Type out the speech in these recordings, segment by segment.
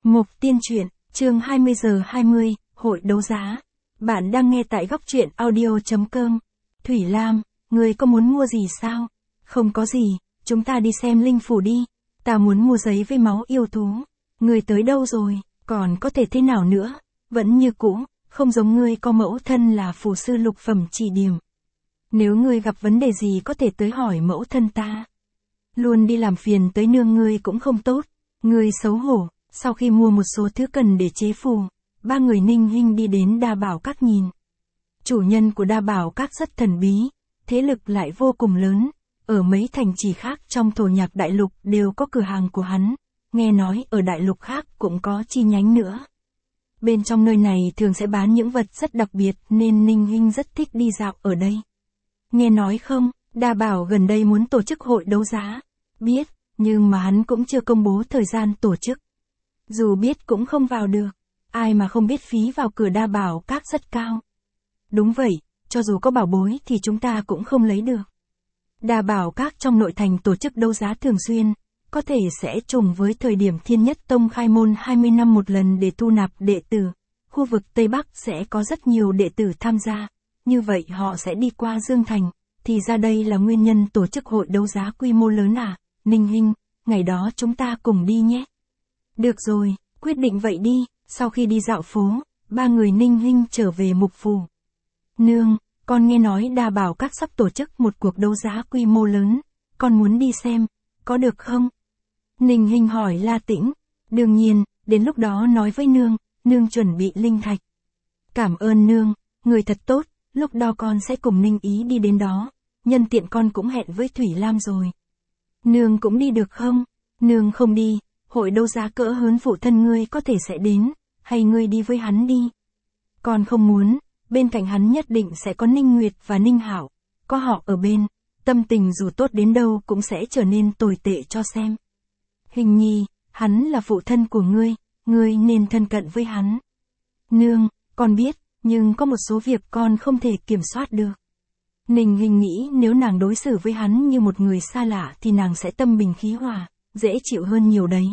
Mục Tiên truyện, chương 20 giờ 20, hội đấu giá. Bạn đang nghe tại góc truyện audio.com. Thủy Lam, người có muốn mua gì sao? Không có gì, chúng ta đi xem linh phủ đi. Ta muốn mua giấy với máu yêu thú. Người tới đâu rồi, còn có thể thế nào nữa? Vẫn như cũ, không giống ngươi có mẫu thân là phù sư lục phẩm chỉ điểm. Nếu ngươi gặp vấn đề gì có thể tới hỏi mẫu thân ta. Luôn đi làm phiền tới nương ngươi cũng không tốt. Ngươi xấu hổ. Sau khi mua một số thứ cần để chế phù, ba người Ninh Hinh đi đến Đa Bảo Các nhìn. Chủ nhân của Đa Bảo Các rất thần bí, thế lực lại vô cùng lớn, ở mấy thành trì khác trong thổ nhạc đại lục đều có cửa hàng của hắn, nghe nói ở đại lục khác cũng có chi nhánh nữa. Bên trong nơi này thường sẽ bán những vật rất đặc biệt nên Ninh Hinh rất thích đi dạo ở đây. Nghe nói không, Đa Bảo gần đây muốn tổ chức hội đấu giá. Biết, nhưng mà hắn cũng chưa công bố thời gian tổ chức. Dù biết cũng không vào được, ai mà không biết phí vào cửa Đa Bảo Các rất cao. Đúng vậy, cho dù có bảo bối thì chúng ta cũng không lấy được. Đa Bảo Các trong nội thành tổ chức đấu giá thường xuyên, có thể sẽ trùng với thời điểm Thiên Nhất Tông khai môn 20 năm một lần để thu nạp đệ tử. Khu vực Tây Bắc sẽ có rất nhiều đệ tử tham gia, như vậy họ sẽ đi qua Dương Thành, thì ra đây là nguyên nhân tổ chức hội đấu giá quy mô lớn à? Ninh Hinh, ngày đó chúng ta cùng đi nhé. Được rồi, quyết định vậy đi. Sau khi đi dạo phố, ba người Ninh Hinh trở về Mục Phủ. Nương, con nghe nói Đa Bảo Các sắp tổ chức một cuộc đấu giá quy mô lớn, con muốn đi xem, có được không? Ninh Hinh hỏi La Tĩnh. Đương nhiên, đến lúc đó nói với nương, nương chuẩn bị linh thạch. Cảm ơn nương, người thật tốt, lúc đó con sẽ cùng Ninh Ý đi đến đó, nhân tiện con cũng hẹn với Thủy Lam rồi. Nương cũng đi được không? Nương không đi. Hội đấu giá cỡ lớn phụ thân ngươi có thể sẽ đến, hay ngươi đi với hắn đi. Con không muốn, bên cạnh hắn nhất định sẽ có Ninh Nguyệt và Ninh Hạo, có họ ở bên, tâm tình dù tốt đến đâu cũng sẽ trở nên tồi tệ cho xem. Hình nhi, hắn là phụ thân của ngươi nên thân cận với hắn. Nương, con biết, nhưng có một số việc con không thể kiểm soát được. Ninh Hinh nghĩ nếu nàng đối xử với hắn như một người xa lạ thì nàng sẽ tâm bình khí hòa, dễ chịu hơn nhiều đấy.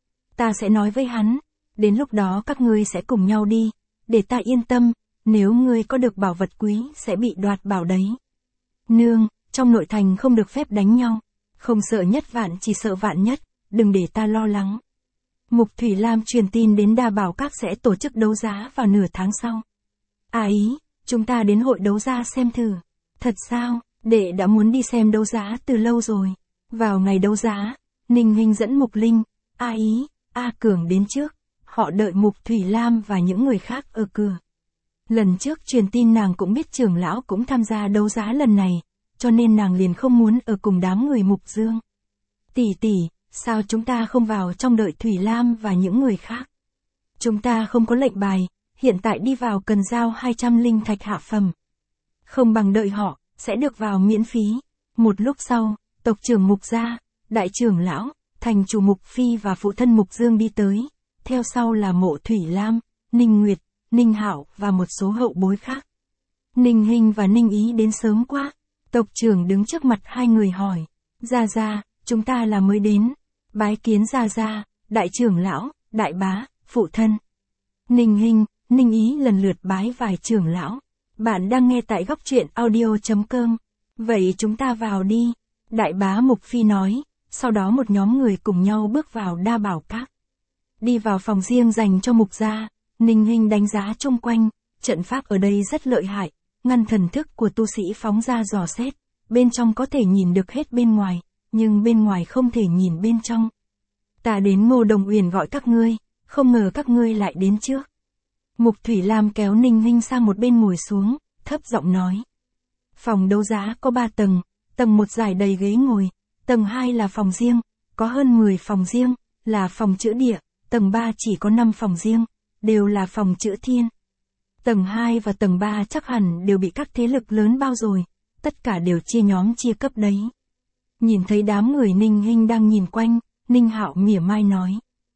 Ta sẽ nói với hắn, đến lúc đó các ngươi sẽ cùng nhau đi, để ta yên tâm, nếu ngươi có được bảo vật quý sẽ bị đoạt bảo đấy. Nương, trong nội thành không được phép đánh nhau, không sợ nhất vạn chỉ sợ vạn nhất, đừng để ta lo lắng. Mục Thủy Lam truyền tin đến Đa Bảo Các sẽ tổ chức đấu giá vào nửa tháng sau. À ý, chúng ta đến hội đấu giá xem thử. Thật sao, đệ đã muốn đi xem đấu giá từ lâu rồi. Vào ngày đấu giá, Ninh Hinh dẫn Mục Linh, A Ý, A Cường đến trước, họ đợi Mục Thủy Lam và những người khác ở cửa. Lần trước truyền tin nàng cũng biết trưởng lão cũng tham gia đấu giá lần này, cho nên nàng liền không muốn ở cùng đám người Mục Dương. Tỷ tỷ, sao chúng ta không vào trong đợi Thủy Lam và những người khác? Chúng ta không có lệnh bài, hiện tại đi vào cần giao 200 linh thạch hạ phẩm. Không bằng đợi họ, sẽ được vào miễn phí. Một lúc sau, tộc trưởng Mục gia, đại trưởng lão, thành chủ Mục Phi và phụ thân Mục Dương đi tới, theo sau là Mộ Thủy Lam, Ninh Nguyệt, Ninh Hạo và một số hậu bối khác. Ninh Hinh và Ninh Ý đến sớm quá, tộc trưởng đứng trước mặt hai người hỏi, Gia, chúng ta là mới đến, bái kiến Gia, đại trưởng lão, đại bá, phụ thân. Ninh Hinh, Ninh Ý lần lượt bái vài trưởng lão. Bạn đang nghe tại góc truyện audio.com. Vậy chúng ta vào đi, đại bá Mục Phi nói. Sau đó một nhóm người cùng nhau bước vào Đa Bảo Các. Đi vào phòng riêng dành cho Mục gia, Ninh Hinh đánh giá chung quanh, trận pháp ở đây rất lợi hại, ngăn thần thức của tu sĩ phóng ra dò xét, bên trong có thể nhìn được hết bên ngoài, nhưng bên ngoài không thể nhìn bên trong. Ta đến Ngô Đồng Uyển gọi các ngươi, không ngờ các ngươi lại đến trước. Mục Thủy Lam kéo Ninh Hinh sang một bên ngồi xuống, thấp giọng nói. Phòng đấu giá có 3 tầng, tầng 1 trải đầy ghế ngồi. Tầng 2 là phòng riêng, có hơn 10 phòng riêng, là phòng chữ địa, tầng 3 chỉ có 5 phòng riêng, đều là phòng chữ thiên. Tầng 2 và tầng 3 chắc hẳn đều bị các thế lực lớn bao rồi, tất cả đều chia nhóm chia cấp đấy. Nhìn thấy đám người Ninh Hinh đang nhìn quanh, Ninh Hạo mỉa mai nói.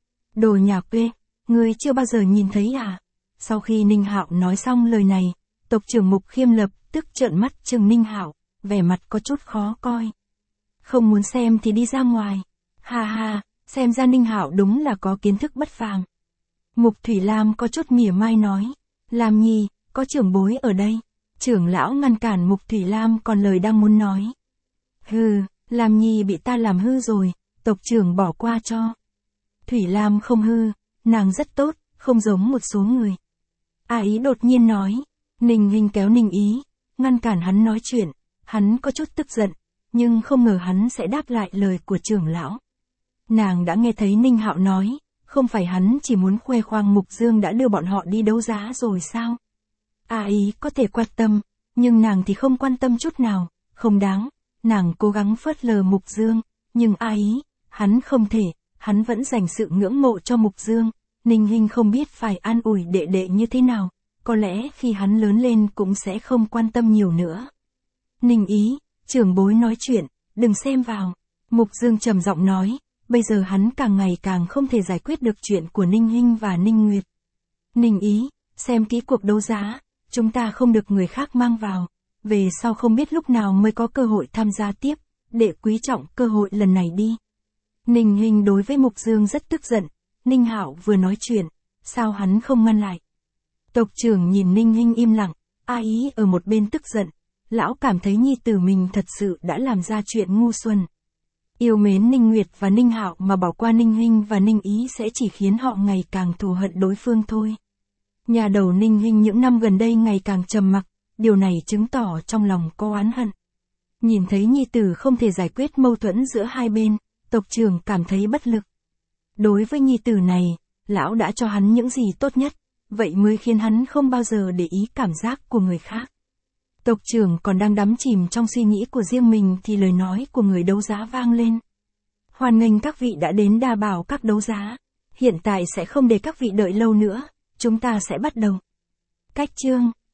Đồ nhà quê, ngươi chưa bao giờ nhìn thấy à? Sau khi Ninh Hạo nói xong lời này, tộc trưởng Mục Khiêm lập tức trợn mắt trừng Ninh Hạo, vẻ mặt có chút khó coi. Không muốn xem thì đi ra ngoài. Ha ha, xem ra Ninh Hạo đúng là có kiến thức bất phàm. Mục Thủy Lam có chút mỉa mai nói. Lam Nhi, có trưởng bối ở đây. Trưởng lão ngăn cản Mục Thủy Lam còn lời đang muốn nói. Hừ, Lam Nhi bị ta làm hư rồi, tộc trưởng bỏ qua cho. Thủy Lam không hư, nàng rất tốt, không giống một số người. A Ý đột nhiên nói. Ninh Hinh kéo Ninh Ý, ngăn cản hắn nói chuyện, hắn có chút tức giận, nhưng không ngờ hắn sẽ đáp lại lời của trưởng lão. Nàng đã nghe thấy Ninh Hạo nói, không phải hắn chỉ muốn khoe khoang Mục Dương đã đưa bọn họ đi đấu giá rồi sao? A Ý có thể quan tâm, nhưng nàng thì không quan tâm chút nào, không đáng. Nàng cố gắng phớt lờ Mục Dương, nhưng A Ý, hắn không thể, hắn vẫn dành sự ngưỡng mộ cho Mục Dương. Ninh Hinh không biết phải an ủi đệ đệ như thế nào, có lẽ khi hắn lớn lên cũng sẽ không quan tâm nhiều nữa. Ninh Ý, trưởng bối nói chuyện, đừng xem vào. Mục Dương trầm giọng nói, bây giờ hắn càng ngày càng không thể giải quyết được chuyện của Ninh Hinh và Ninh Nguyệt. Ninh Ý, xem kỹ cuộc đấu giá, chúng ta không được người khác mang vào, về sau không biết lúc nào mới có cơ hội tham gia tiếp, để quý trọng cơ hội lần này đi. Ninh Hinh đối với Mục Dương rất tức giận, Ninh Hạo vừa nói chuyện, sao hắn không ngăn lại. Tộc trưởng nhìn Ninh Hinh im lặng, A Ý ở một bên tức giận, lão cảm thấy nhi tử mình thật sự đã làm ra chuyện ngu xuẩn. Yêu mến Ninh Nguyệt và Ninh Hạo mà bỏ qua Ninh Hinh và Ninh Ý sẽ chỉ khiến họ ngày càng thù hận đối phương thôi. Nhà đầu Ninh Hinh những năm gần đây ngày càng trầm mặc, điều này chứng tỏ trong lòng có oán hận. Nhìn thấy nhi tử không thể giải quyết mâu thuẫn giữa hai bên, tộc trưởng cảm thấy bất lực. Đối với nhi tử này, lão đã cho hắn những gì tốt nhất, vậy mới khiến hắn không bao giờ để ý cảm giác của người khác. Tộc trưởng còn đang đắm chìm trong suy nghĩ của riêng mình thì lời nói của người đấu giá vang lên. Hoan nghênh các vị đã đến Đa Bảo các đấu giá. Hiện tại sẽ không để các vị đợi lâu nữa, chúng ta sẽ bắt đầu. Cách chương